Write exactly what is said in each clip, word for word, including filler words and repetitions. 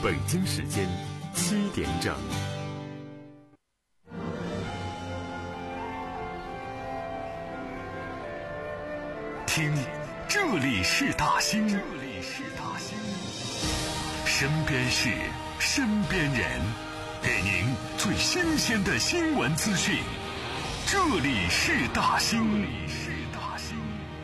北京时间七点整。听，这里是大兴，这里是大兴，身边事，身边人，给您最新鲜的新闻资讯。这里是大兴，这里是大兴。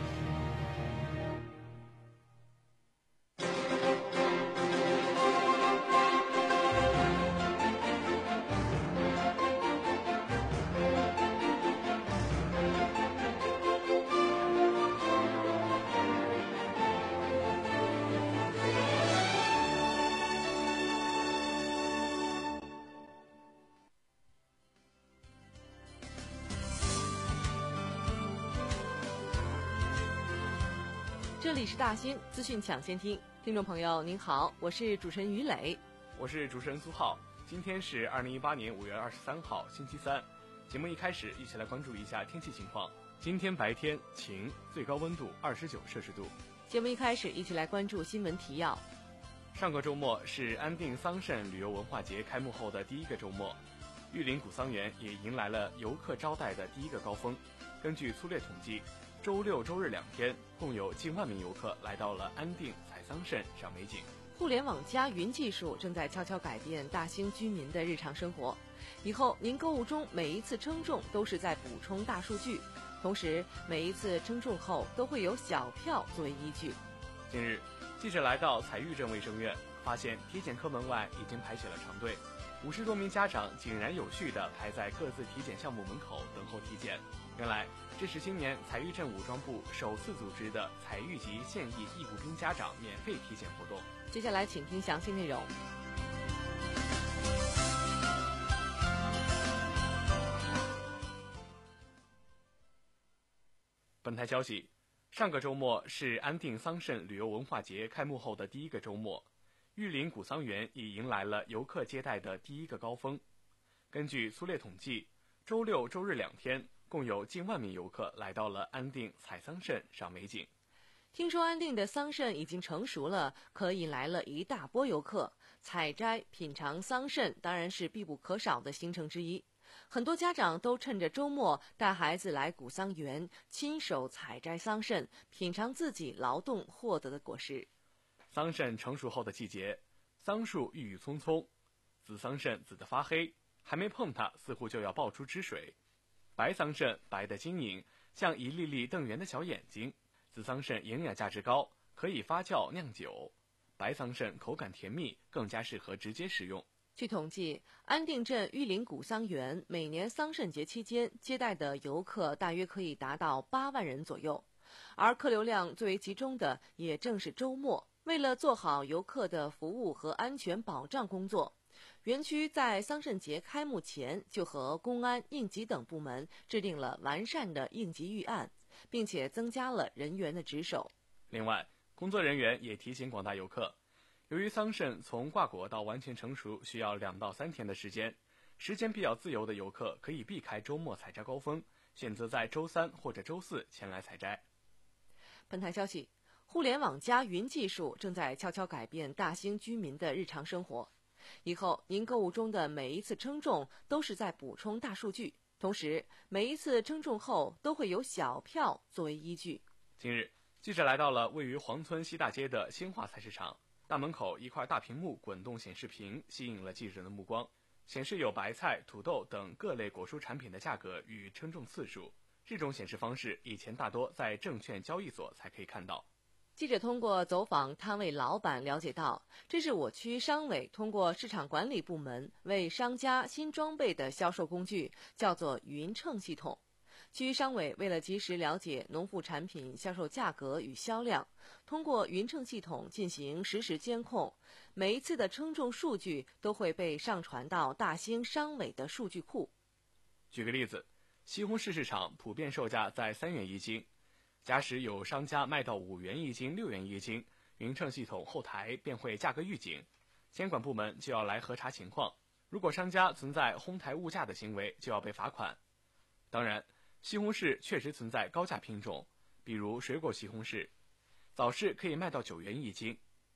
这里是大兴资讯抢先听，听众朋友您好，我是主持人于磊， 我是主持人苏浩。今天是二零一八年五月二十三号，星期三。节目一开始，一起来关注一下天气情况。今天白天晴，最高温度二十九摄氏度。 节目一开始，一起来关注新闻提要。 上个周末是安定桑葚旅游文化节开幕后的第一个周末，玉林古桑园也迎来了游客招待的第一个高峰。根据粗略统计，周六周日两天，共有近万名游客来到了安定采桑葚赏美景。 互联网加云技术正在悄悄改变大兴居民的日常生活，以后您购物中每一次称重都是在补充大数据，同时每一次称重后都会有小票作为依据。 近日，记者来到采玉镇卫生院，发现体检科门外已经排起了长队，五十多名家长井然有序地排在各自体检项目门口等候体检。原来这是今年采玉镇武装部首次组织的采玉级现役义务兵家长免费体检活动。 接下来请听详细内容。 本台消息，上个周末是安定桑葚旅游文化节开幕后的第一个周末，玉林古桑园已迎来了游客接待的第一个高峰。根据粗略统计，周六周日两天，共有近万名游客来到了安定采桑葚赏美景。 听说安定的桑葚已经成熟了，可引来了一大波游客。采摘、品尝桑葚当然是必不可少的行程之一。很多家长都趁着周末带孩子来古桑园，亲手采摘桑葚，品尝自己劳动获得的果实。 桑葚成熟后的季节，桑树郁郁葱葱，紫桑葚紫得发黑，还没碰它似乎就要爆出汁水。白桑葚白得晶莹，像一粒粒瞪圆的小眼睛。紫桑葚营养价值高，可以发酵酿酒。白桑葚口感甜蜜，更加适合直接食用。 据统计，安定镇玉林古桑园每年桑葚节期间接待的游客大约可以达到八万人左右，而客流量最为集中的也正是周末。为了做好游客的服务和安全保障工作，园区在桑葚节开幕前就和公安、应急等部门制定了完善的应急预案，并且增加了人员的值守。 另外，工作人员也提醒广大游客，由于桑葚从挂果到完全成熟需要两到三天的时间，时间比较自由的游客可以避开周末采摘高峰，选择在周三或者周四前来采摘。 本台消息，互联网加云技术正在悄悄改变大兴居民的日常生活，以后您购物中的每一次称重都是在补充大数据，同时每一次称重后都会有小票作为依据。 近日，记者来到了位于黄村西大街的兴化菜市场，大门口一块大屏幕滚动显示屏吸引了记者的目光，显示有白菜、土豆等各类果蔬产品的价格与称重次数。这种显示方式以前大多在证券交易所才可以看到。 记者通过走访摊位老板了解到，这是我区商委通过市场管理部门为商家新装备的销售工具，叫做云秤系统。区商委为了及时了解农副产品销售价格与销量，通过云秤系统进行实时监控，每一次的称重数据都会被上传到大兴商委的数据库。 举个例子，西红柿市场普遍售价在三元一斤，假使有商家卖到五元一斤、六元一斤，云秤系统后台便会价格预警，监管部门就要来核查情况。如果商家存在哄抬物价的行为，就要被罚款。当然，西红柿确实存在高价品种，比如水果西红柿，早市可以卖到九元一斤，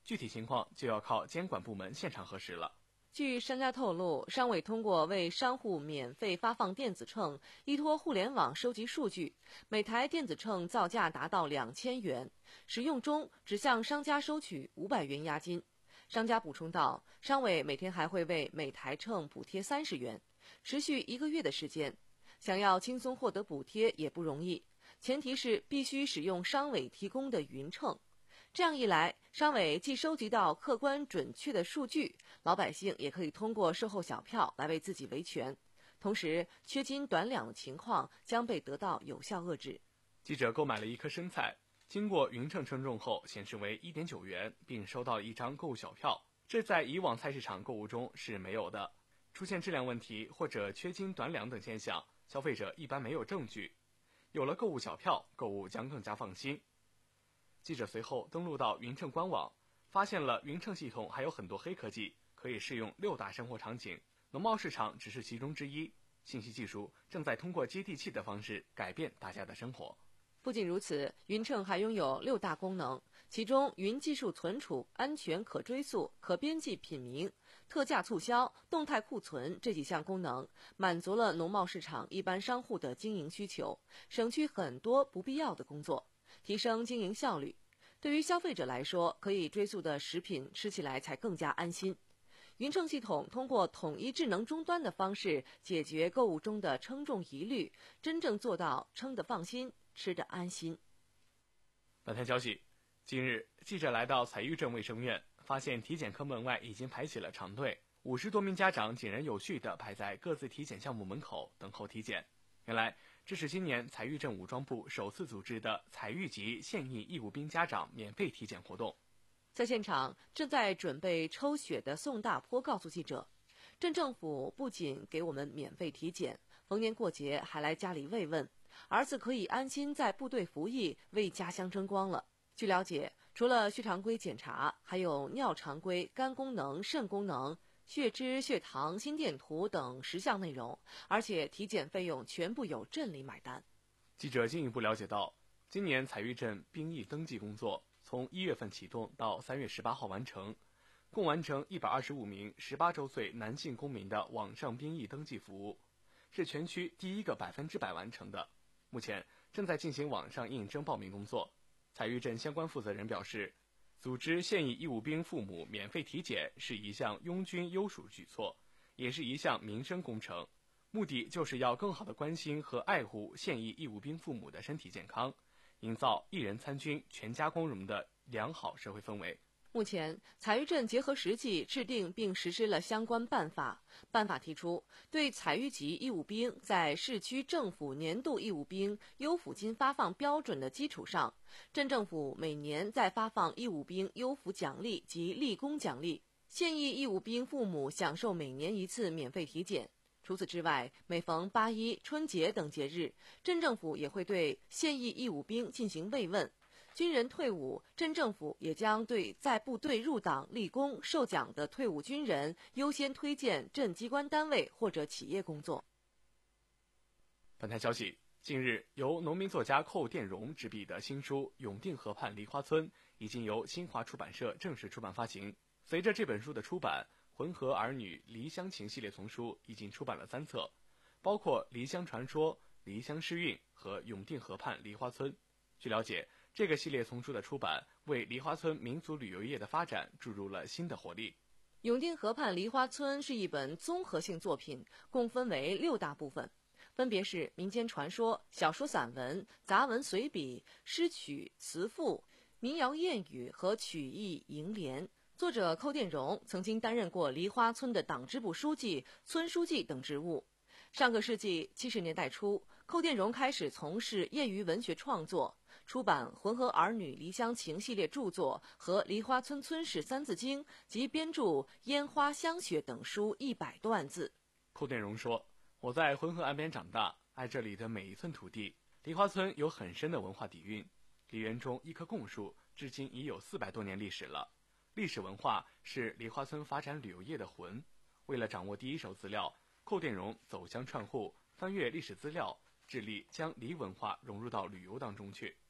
具体情况就要靠监管部门现场核实了。 据商家透露，商委通过为商户免费发放电子秤，依托互联网收集数据，每台电子秤造价达到两千元，使用中只向商家收取五百元押金。商家补充道，商委每天还会为每台秤补贴三十元，持续一个月的时间。想要轻松获得补贴也不容易，前提是必须使用商委提供的云秤。这样一来，商委既收集到客观准确的数据，老百姓也可以通过售后小票来为自己维权，同时缺斤短两的情况将被得到有效遏制。 记者购买了一颗生菜，经过云秤称重后显示为 一点九元，并收到了一张购物小票，这在以往菜市场购物中是没有的。出现质量问题或者缺斤短两等现象，消费者一般没有证据，有了购物小票，购物将更加放心。记者随后登录到云秤官网，发现了云秤系统还有很多黑科技，可以适用六大生活场景，农贸市场只是其中之一。信息技术正在通过接地气的方式改变大家的生活。 不仅如此，云秤还拥有六大功能，其中云技术存储、安全可追溯、可编辑品名、特价促销、动态库存这几项功能，满足了农贸市场一般商户的经营需求，省去很多不必要的工作，提升经营效率。对于消费者来说，可以追溯的食品吃起来才更加安心。云秤系统通过统一智能终端的方式解决购物中的称重疑虑，真正做到称得放心，吃得安心。 本台消息，近日记者来到采玉镇卫生院，发现体检科门外已经排起了长队，五十多名家长井然有序地排在各自体检项目门口等候体检。原来这是今年采玉镇武装部首次组织的采玉籍现役义务兵家长免费体检活动。 在现场正在准备抽血的宋大坡告诉记者，镇政府不仅给我们免费体检，逢年过节还来家里慰问，儿子可以安心在部队服役，为家乡争光了。据了解，除了血常规检查，还有尿常规、肝功能、肾功能、血脂、血糖、心电图等十项内容，而且体检费用全部由镇里买单。 记者进一步了解到，今年采玉镇兵役登记工作从一月份启动到三月十八号完成，共完成一百二十五名十八周岁男性公民的网上兵役登记服务，是全区第一个百分之百完成的。目前正在进行网上应征报名工作。采玉镇相关负责人表示，组织现役义务兵父母免费体检是一项拥军优属举措，也是一项民生工程，目的就是要更好地关心和爱护现役义务兵父母的身体健康，营造一人参军全家光荣的良好社会氛围。 目前，采玉镇结合实际制定并实施了相关办法。办法提出，对采玉籍义务兵在市区政府年度义务兵优抚金发放标准的基础上，镇政府每年再发放义务兵优抚奖励及立功奖励，现役义务兵父母享受每年一次免费体检。除此之外，每逢八一、春节等节日，镇政府也会对现役义务兵进行慰问。军人退伍，镇政府也将对在部队入党立功受奖的退伍军人优先推荐镇机关单位或者企业工作。 本台消息，近日由农民作家寇殿荣执笔的新书《永定河畔梨花村》已经由新华出版社正式出版发行。随着这本书的出版，浑河儿女梨乡情系列丛书已经出版了三册，包括梨乡传说、梨乡诗韵和永定河畔梨花村。据了解，这个系列丛书的出版为梨花村民族旅游业的发展注入了新的活力。 永定河畔梨花村是一本综合性作品，共分为六大部分，分别是民间传说、小说散文、杂文随笔、诗曲、词赋、民谣谚语和曲艺楹联。作者寇殿荣曾经担任过梨花村的党支部书记、村书记等职务。上个世纪七十年代初，寇殿荣开始从事业余文学创作，出版《浑河儿女梨乡情》系列著作和《梨花村村史三字经》及编著《烟花香雪》等书一百多万字。 寇殿荣说，我在浑河岸边长大，爱这里的每一寸土地。梨花村有很深的文化底蕴，梨园中一棵贡树至今已有四百多年历史了。历史文化是梨花村发展旅游业的魂。为了掌握第一手资料，寇殿荣走乡串户，翻阅历史资料，致力将梨文化融入到旅游当中去。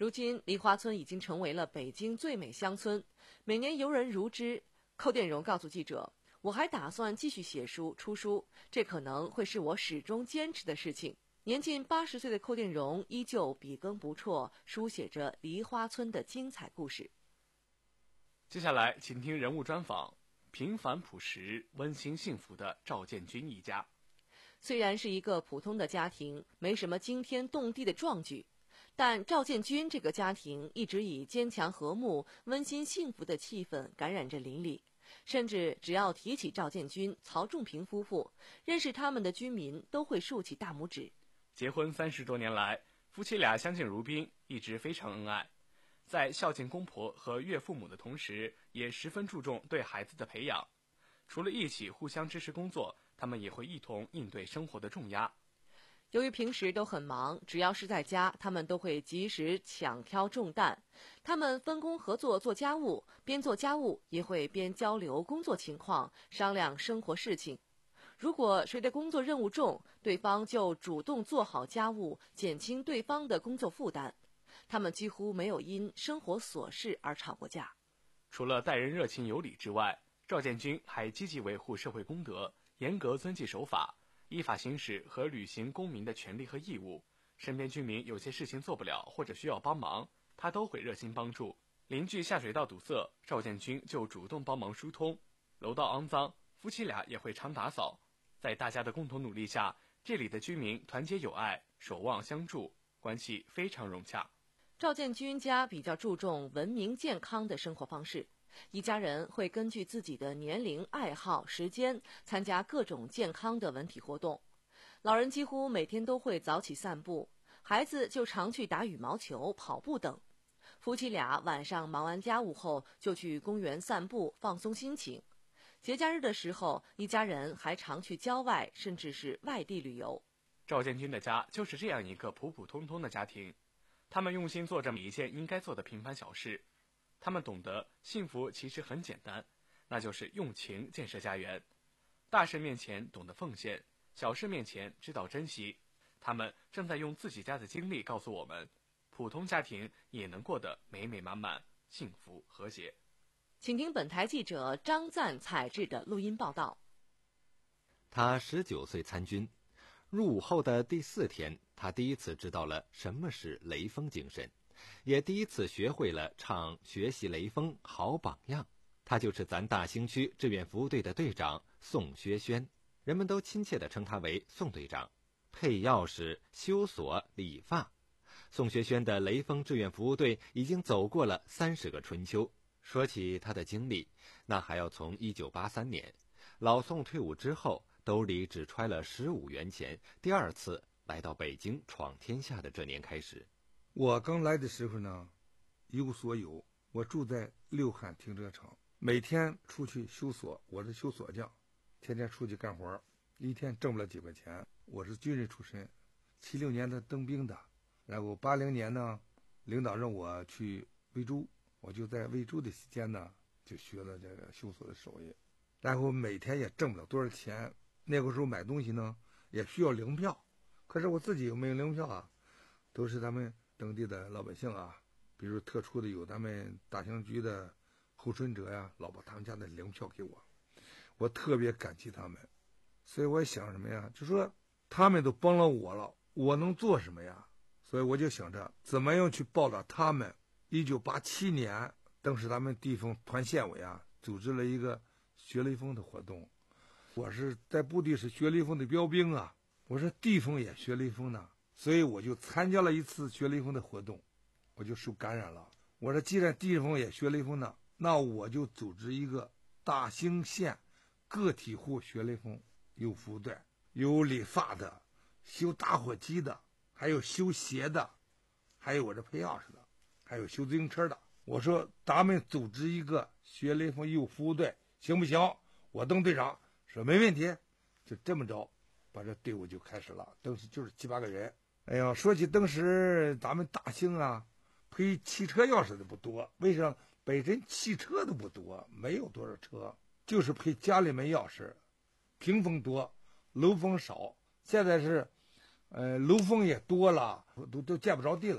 如今，梨花村已经成为了北京最美乡村，每年游人如织。寇殿荣告诉记者：“我还打算继续写书、出书，这可能会是我始终坚持的事情。”年近八十岁的寇殿荣依旧笔耕不辍，书写着梨花村的精彩故事。 接下来，请听人物专访：平凡朴实、温馨幸福的赵建军一家。 虽然是一个普通的家庭，没什么惊天动地的壮举，但赵建军这个家庭一直以坚强和睦、温馨幸福的气氛感染着邻里，甚至只要提起赵建军、曹仲平夫妇，认识他们的居民都会竖起大拇指。 结婚三十多年来，夫妻俩相敬如宾，一直非常恩爱。在孝敬公婆和岳父母的同时，也十分注重对孩子的培养。除了一起互相支持工作，他们也会一同应对生活的重压。 由于平时都很忙，只要是在家，他们都会及时抢挑重担。他们分工合作做家务，边做家务也会边交流工作情况，商量生活事情。如果谁的工作任务重，对方就主动做好家务，减轻对方的工作负担。他们几乎没有因生活琐事而吵过架。 除了待人热情有礼之外，赵建军还积极维护社会公德，严格遵纪守法，依法行使和履行公民的权利和义务。身边居民有些事情做不了或者需要帮忙，他都会热心帮助。邻居下水道堵塞，赵建军就主动帮忙疏通。楼道肮脏，夫妻俩也会常打扫。在大家的共同努力下，这里的居民团结友爱，守望相助，关系非常融洽。 赵建军家比较注重文明健康的生活方式，一家人会根据自己的年龄、爱好、时间参加各种健康的文体活动。老人几乎每天都会早起散步，孩子就常去打羽毛球、跑步等。夫妻俩晚上忙完家务后就去公园散步放松心情。节假日的时候，一家人还常去郊外甚至是外地旅游。 赵建军的家就是这样一个普普通通的家庭，他们用心做着每一件应该做的平凡小事。他们懂得幸福其实很简单，那就是用情建设家园。大事面前懂得奉献，小事面前知道珍惜。他们正在用自己家的经历告诉我们，普通家庭也能过得美美满满、幸福和谐。 请听本台记者张赞采制的录音报道。 他十九岁参军，入伍后的第四天，他第一次知道了什么是雷锋精神，也第一次学会了唱学习雷锋好榜样。他就是咱大兴区志愿服务队的队长宋学轩，人们都亲切地称他为宋队长。配钥匙、修锁、理发，宋学轩的雷锋志愿服务队已经走过了三十个春秋。说起他的经历，那还要从一九八三年老宋退伍之后，兜里只揣了十五元钱，第二次来到北京闯天下的这年开始。 我刚来的时候呢，一无所有，我住在六汉停车场，每天出去修锁，我是修锁匠，天天出去干活，一天挣不了几块钱。我是军人出身，七六年的当兵的，然后八零年呢，领导让我去维州，我就在维州的期间呢，就学了这个修锁的手艺，然后每天也挣不了多少钱。那个时候买东西呢，也需要领票，可是我自己又没有领票啊，都是他们当地的老百姓啊，比如特殊的有咱们大兴局的候选者呀，老把他们家的领票给我，我特别感激他们。所以我想什么呀，就说他们都帮了我了，我能做什么呀？所以我就想着怎么样去报答他们。一九八七年，当时咱们地方团县委啊，组织了一个学雷锋的活动。我是在部队是学雷锋的标兵啊，我说地方也学雷锋呢，所以我就参加了一次学雷锋的活动，我就受感染了。我说既然地方也学雷锋呢，那我就组织一个大兴县个体户学雷锋，有服务队，有理发的，修打火机的，还有修鞋的，还有我这配钥匙的，还有修自行车的。我说咱们组织一个学雷锋有服务队行不行？我当队长说没问题。就这么着把这队伍就开始了，当时就是七八个人。哎呀，说起当时咱们大兴啊，配汽车钥匙的不多，为啥？本身汽车都不多，没有多少车，就是配家里门钥匙。屏风多，楼房少。现在是呃楼房也多了，都都见不着地了。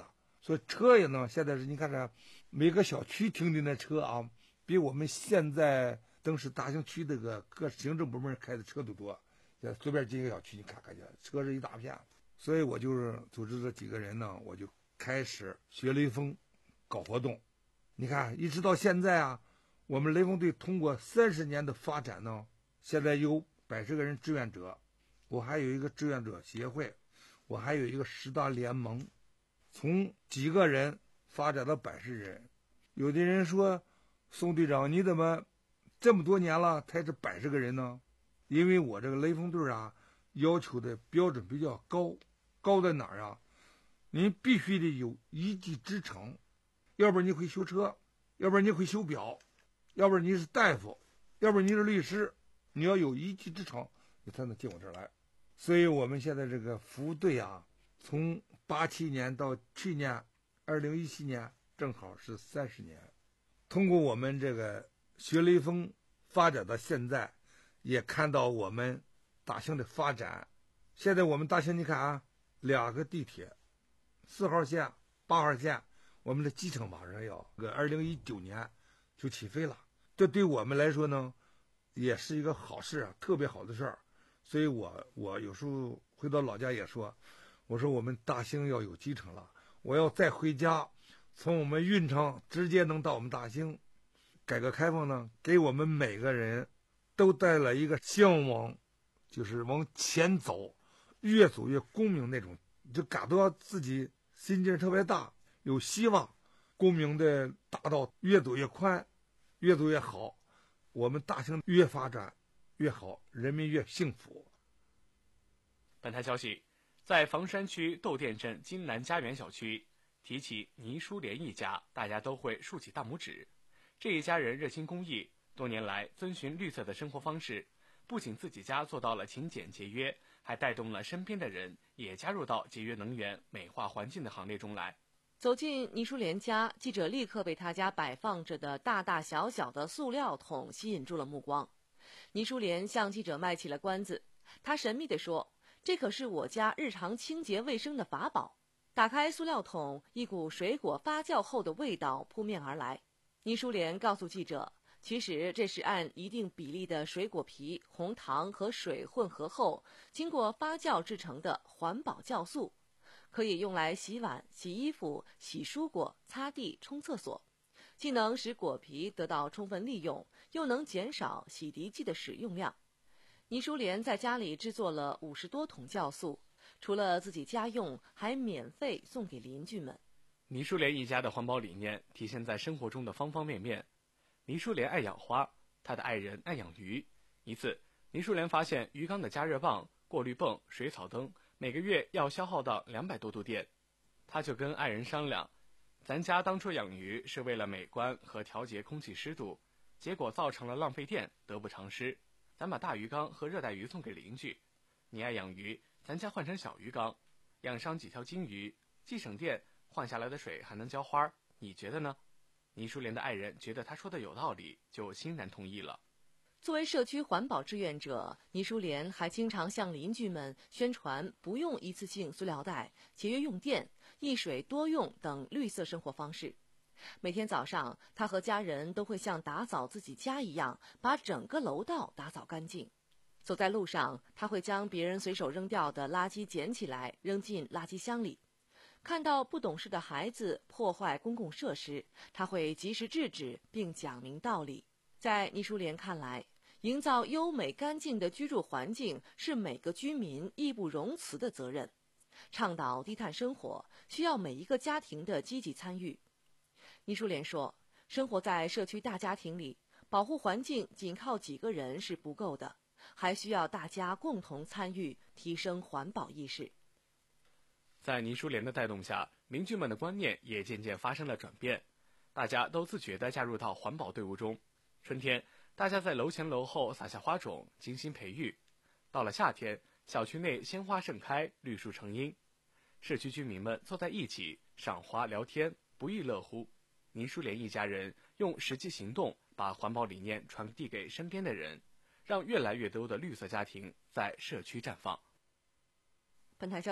所以车也呢，现在是你看这每个小区停的那车啊，比我们现在当时大兴区这个各行政部门开的车都多。随便进一个小区，你看看去，车是一大片。所以我就是组织这几个人呢，我就开始学雷锋，搞活动。你看，一直到现在啊，我们雷锋队通过三十年的发展呢，现在有百十个人志愿者，我还有一个志愿者协会，我还有一个十大联盟，从几个人发展到百十人。有的人说，宋队长，你怎么这么多年了才是百十个人呢？因为我这个雷锋队啊，要求的标准比较高，高在哪儿啊？您必须得有一技之长，要不然你会修车，要不然你会修表，要不然你是大夫，要不然你是律师，你要有一技之长，你才能进我这儿来。所以我们现在这个服务队啊，从八七年到去年二零一七年，正好是三十年。通过我们这个学雷锋发展到现在，也看到我们大兴的发展。现在我们大兴，你看啊，两个地铁，四号线、八号线，我们的机场马上要个二零一九年就起飞了。这对我们来说呢，也是一个好事啊，特别好的事儿。所以我我有时候回到老家也说，我说我们大兴要有机场了，我要再回家，从我们运城直接能到我们大兴。改革开放呢，给我们每个人都带来一个向往，就是往前走，越走越光明那种，就感到自己心劲特别大，有希望，光明的大道越走越宽，越走越好，我们大兴越发展越好，人民越幸福。 本台消息，在房山区窦店镇金南家园小区，提起倪淑莲一家，大家都会竖起大拇指。这一家人热心公益，多年来遵循绿色的生活方式，不仅自己家做到了勤俭节约，还带动了身边的人也加入到节约能源、美化环境的行列中来。 走进倪淑莲家，记者立刻被他家摆放着的大大小小的塑料桶吸引住了目光。倪淑莲向记者卖起了关子，他神秘地说：“这可是我家日常清洁卫生的法宝。”打开塑料桶，一股水果发酵后的味道扑面而来。倪淑莲告诉记者，其实这是按一定比例的水果皮、红糖和水混合后，经过发酵制成的环保酵素，可以用来洗碗、洗衣服、洗蔬果、擦地、冲厕所，既能使果皮得到充分利用，又能减少洗涤剂的使用量。倪淑莲在家里制作了五十多桶酵素，除了自己家用，还免费送给邻居们。 倪淑莲一家的环保理念体现在生活中的方方面面。倪淑莲爱养花，她的爱人爱养鱼。一次，倪淑莲发现鱼缸的加热棒、过滤泵、水草灯每个月要消耗到两百多度电，她就跟爱人商量，咱家当初养鱼是为了美观和调节空气湿度，结果造成了浪费电，得不偿失。咱把大鱼缸和热带鱼送给邻居。你爱养鱼，咱家换成小鱼缸，养上几条金鱼，既省电，换下来的水还能浇花，你觉得呢？倪淑莲的爱人觉得他说的有道理，就欣然同意了。 作为社区环保志愿者，倪淑莲还经常向邻居们宣传不用一次性塑料袋、节约用电、一水多用等绿色生活方式。每天早上，她和家人都会像打扫自己家一样，把整个楼道打扫干净。走在路上，她会将别人随手扔掉的垃圾捡起来，扔进垃圾箱里。看到不懂事的孩子破坏公共设施，他会及时制止并讲明道理。在倪淑莲看来，营造优美干净的居住环境是每个居民义不容辞的责任。倡导低碳生活，需要每一个家庭的积极参与。倪淑莲说，生活在社区大家庭里，保护环境仅靠几个人是不够的，还需要大家共同参与，提升环保意识。 在倪淑莲的带动下，邻居们的观念也渐渐发生了转变，大家都自觉地加入到环保队伍中。春天，大家在楼前楼后撒下花种，精心培育。到了夏天，小区内鲜花盛开，绿树成荫，社区居民们坐在一起赏花聊天，不亦乐乎。倪淑莲一家人用实际行动把环保理念传递给身边的人，让越来越多的绿色家庭在社区绽放。 本台消息，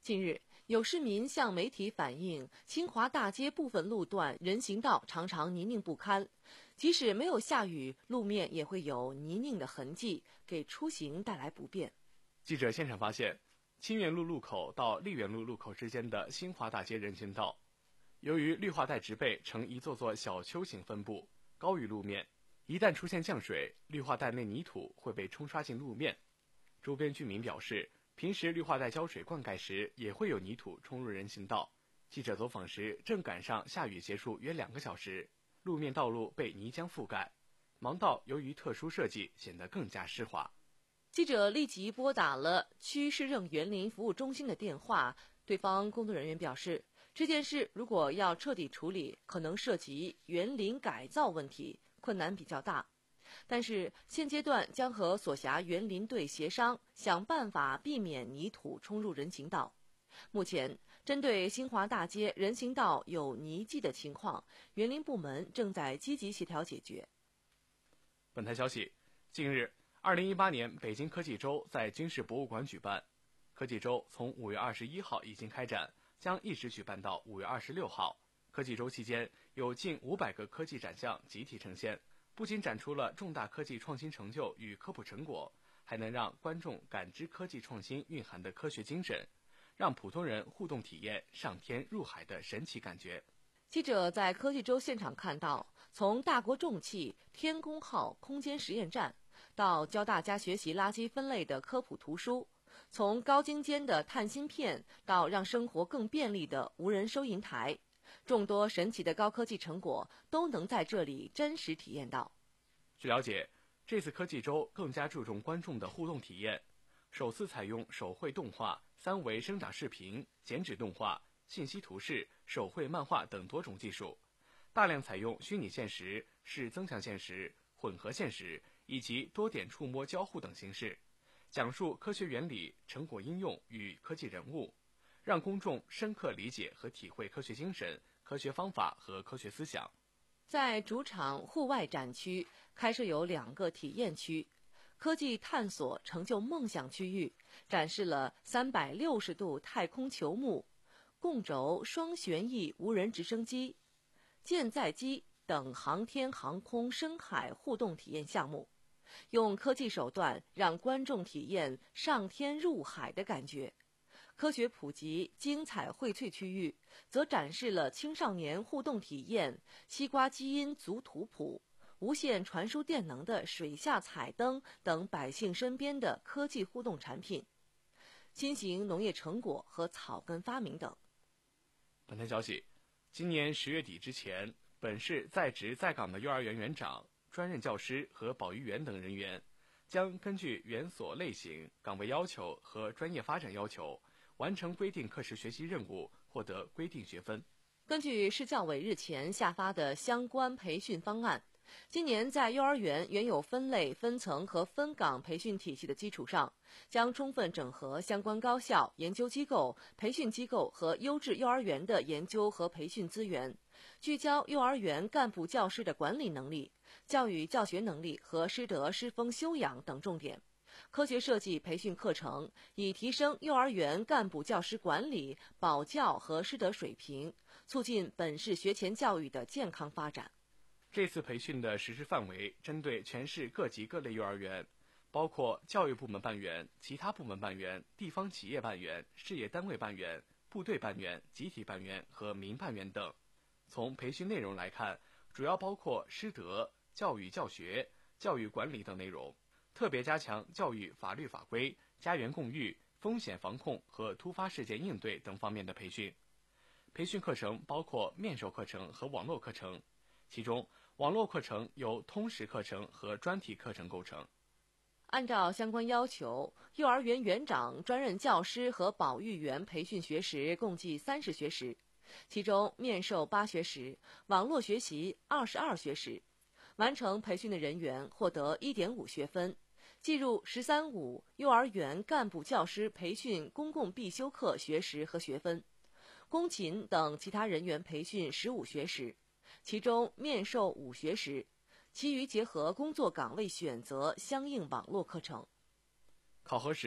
近日，有市民向媒体反映，清华大街部分路段人行道常常泥泞不堪，即使没有下雨，路面也会有泥泞的痕迹，给出行带来不便。 记者现场发现，清源路路口到丽园路路口之间的新华大街人行道，由于绿化带植被呈一座座小丘形分布，高于路面，一旦出现降水，绿化带内泥土会被冲刷进路面。周边居民表示，平时绿化带浇水灌溉时也会有泥土冲入人行道。记者走访时正赶上下雨结束约两个小时，路面道路被泥浆覆盖，盲道由于特殊设计显得更加湿滑。 记者立即拨打了区市政园林服务中心的电话，对方工作人员表示，这件事如果要彻底处理，可能涉及园林改造问题，困难比较大。但是现阶段将和所辖园林队协商，想办法避免泥土冲入人行道。目前，针对新华大街人行道有泥迹的情况，园林部门正在积极协调解决。 本台消息，近日，二零一八年北京科技周在军事博物馆举办。科技周从五月二十一号已经开展，将一直举办到五月二十六号。科技周期间，有近五百个科技展项集体呈现。不仅展出了重大科技创新成就与科普成果，还能让观众感知科技创新蕴含的科学精神，让普通人互动体验上天入海的神奇感觉。 记者在科技周现场看到，从大国重器天宫号空间实验站，到教大家学习垃圾分类的科普图书，从高精尖的碳芯片到让生活更便利的无人收银台，众多神奇的高科技成果都能在这里真实体验到。 据了解，这次科技周更加注重观众的互动体验，首次采用手绘动画、三维生长视频、剪纸动画、信息图示、手绘漫画等多种技术，大量采用虚拟现实、视增强现实、混合现实以及多点触摸交互等形式，讲述科学原理、成果应用与科技人物，让公众深刻理解和体会科学精神、科学方法和科学思想。 在主场户外展区开设有两个体验区，科技探索成就梦想区域展示了三百六十度太空球幕、共轴双旋翼无人直升机、舰载机等航天航空深海互动体验项目，用科技手段让观众体验上天入海的感觉。科学普及精彩荟萃区域则展示了青少年互动体验西瓜基因组图谱、无线传输电能的水下彩灯等百姓身边的科技互动产品、新型农业成果和草根发明等。 本台消息，今年十月底之前，本市在职在岗的幼儿园园长、专任教师和保育员等人员将根据园所类型、岗位要求和专业发展要求，完成规定课时学习任务，获得规定学分。 根据市教委日前下发的相关培训方案，今年在幼儿园原有分类、分层和分岗培训体系的基础上，将充分整合相关高校、研究机构、培训机构和优质幼儿园的研究和培训资源，聚焦幼儿园干部教师的管理能力、教育教学能力和师德师风修养等重点，科学设计培训课程，以提升幼儿园干部教师管理、保教和师德水平，促进本市学前教育的健康发展。 这次培训的实施范围针对全市各级各类幼儿园，包括教育部门办园、其他部门办园、地方企业办园、事业单位办园、部队办园、集体办园和民办园等。从培训内容来看，主要包括师德、教育教学、教育管理等内容，特别加强教育法律法规、家园共育、风险防控和突发事件应对等方面的培训。培训课程包括面授课程和网络课程，其中网络课程由通识课程和专题课程构成。 按照相关要求，幼儿园园长、专任教师和保育员培训学时共计三十学时，其中面授八学时，网络学习二十二学时。完成培训的人员获得 一点五 学分，计入“十三五”幼儿园干部教师培训公共必修课学时和学分，工勤等其他人员培训十五学时，其中面授五学时，其余结合工作岗位选择相应网络课程。 考核时，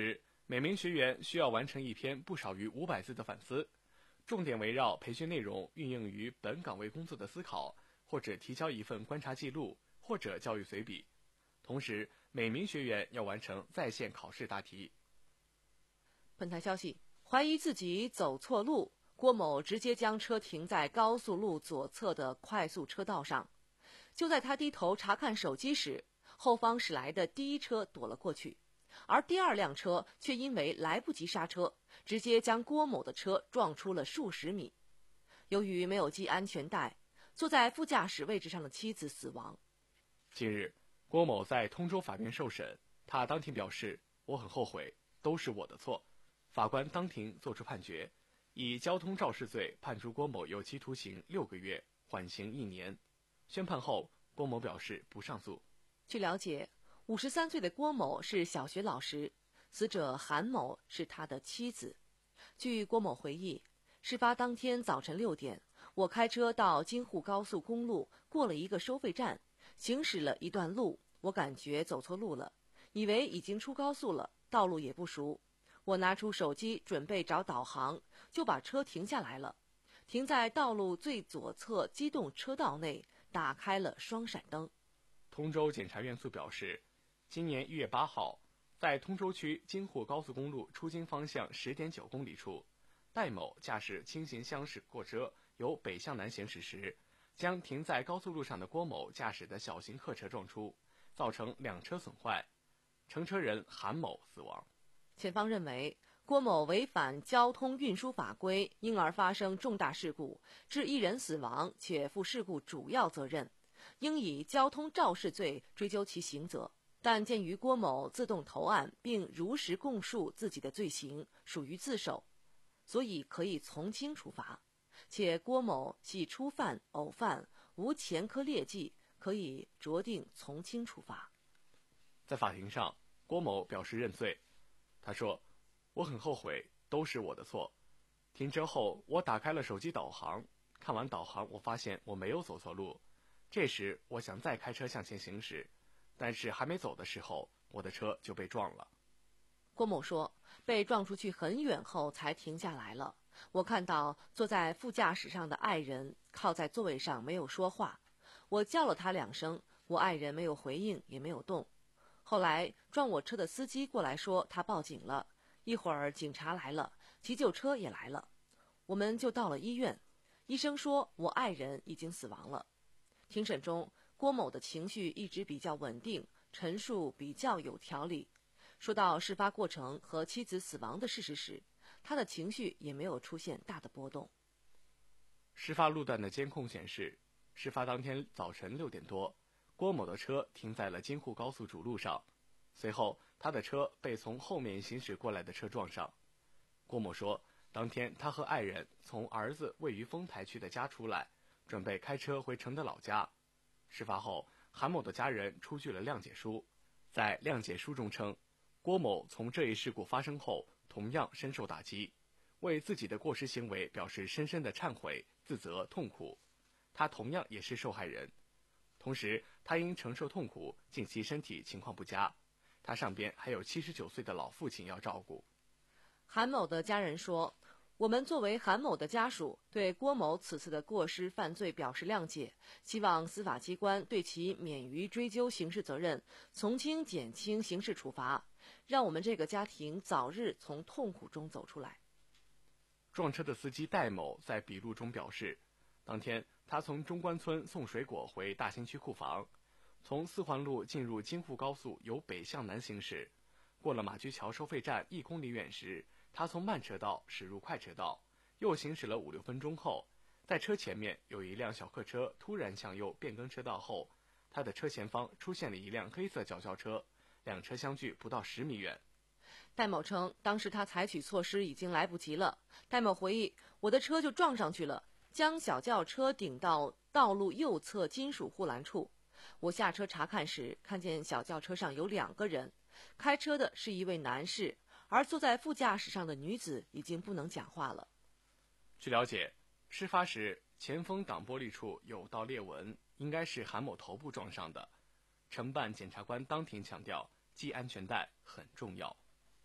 每名学员需要完成一篇不少于五百字的反思，重点围绕培训内容运用于本岗位工作的思考，或者提交一份观察记录，或者教育随笔。同时，每名学员要完成在线考试答题。 本台消息，怀疑自己走错路，郭某直接将车停在高速路左侧的快速车道上。就在他低头查看手机时，后方驶来的第一车躲了过去，而第二辆车却因为来不及刹车，直接将郭某的车撞出了数十米。由于没有系安全带，坐在副驾驶位置上的妻子死亡。 近日，郭某在通州法院受审，他当庭表示：“我很后悔，都是我的错。”法官当庭作出判决，以交通肇事罪判处郭某有期徒刑六个月，缓刑一年。宣判后，郭某表示不上诉。 据了解，五十三岁的郭某是小学老师，死者韩某是他的妻子。据郭某回忆，事发当天早晨六点，我开车到京沪高速公路，过了一个收费站，行驶了一段路，我感觉走错路了，以为已经出高速了，道路也不熟。我拿出手机准备找导航，就把车停下来了，停在道路最左侧机动车道内，打开了双闪灯。 通州检察院诉表示，今年一月八号，在通州区京沪高速公路出京方向 十点九公里处，戴某驾驶轻型厢式货车由北向南行驶时，将停在高速路上的郭某驾驶的小型客车撞出，造成两车损坏，乘车人韩某死亡。 检方认为，郭某违反交通运输法规，因而发生重大事故，致一人死亡，且负事故主要责任，应以交通肇事罪追究其刑责。但鉴于郭某自动投案并如实供述自己的罪行，属于自首，所以可以从轻处罚。且郭某系初犯、偶犯，无前科劣迹，可以酌定从轻处罚。 在法庭上，郭某表示认罪。他说：“我很后悔，都是我的错。停车后，我打开了手机导航，看完导航，我发现我没有走错路。这时，我想再开车向前行驶，但是还没走的时候，我的车就被撞了。” 郭某说，被撞出去很远后才停下来了。我看到坐在副驾驶上的爱人靠在座位上没有说话，我叫了他两声，我爱人没有回应，也没有动。后来撞我车的司机过来说他报警了，一会儿警察来了，急救车也来了，我们就到了医院。医生说我爱人已经死亡了。庭审中，郭某的情绪一直比较稳定，陈述比较有条理。说到事发过程和妻子死亡的事实时，他的情绪也没有出现大的波动。 事发路段的监控显示，事发当天早晨六点多，郭某的车停在了京沪高速主路上，随后他的车被从后面行驶过来的车撞上。郭某说，当天他和爱人从儿子位于丰台区的家出来，准备开车回承德老家。事发后，韩某的家人出具了谅解书，在谅解书中称，郭某从这一事故发生后同样深受打击，为自己的过失行为表示深深的忏悔、自责、痛苦。他同样也是受害人，同时他因承受痛苦，近期身体情况不佳，他上边还有七十九岁的老父亲要照顾。 韩某的家人说，我们作为韩某的家属，对郭某此次的过失犯罪表示谅解，希望司法机关对其免于追究刑事责任，从轻减轻刑事处罚，让我们这个家庭早日从痛苦中走出来。 撞车的司机戴某在笔录中表示，当天他从中关村送水果回大兴区库房，从四环路进入京沪高速由北向南行驶，过了马驹桥收费站一公里远时，他从慢车道驶入快车道，又行驶了五六分钟后，在车前面有一辆小客车突然向右变更车道后，他的车前方出现了一辆黑色脚轿车，两车相距不到十米远。 戴某称，当时他采取措施已经来不及了。戴某回忆，我的车就撞上去了，将小轿车顶到道路右侧金属护栏处。我下车查看时，看见小轿车上有两个人，开车的是一位男士，而坐在副驾驶上的女子已经不能讲话了。 据了解，事发时前风挡玻璃处有道裂纹，应该是韩某头部撞上的。承办检察官当庭强调，系安全带很重要。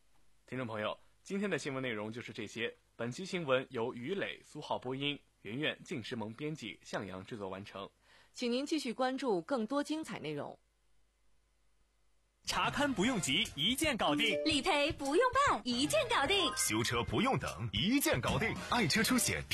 听众朋友，今天的新闻内容就是这些。本期新闻由于磊、苏浩播音，圆圆、靳诗萌编辑，向阳制作完成。 请您继续关注更多精彩内容。 查勘不用急，一键搞定； 理赔不用办，一键搞定； 修车不用等，一键搞定。爱车出险。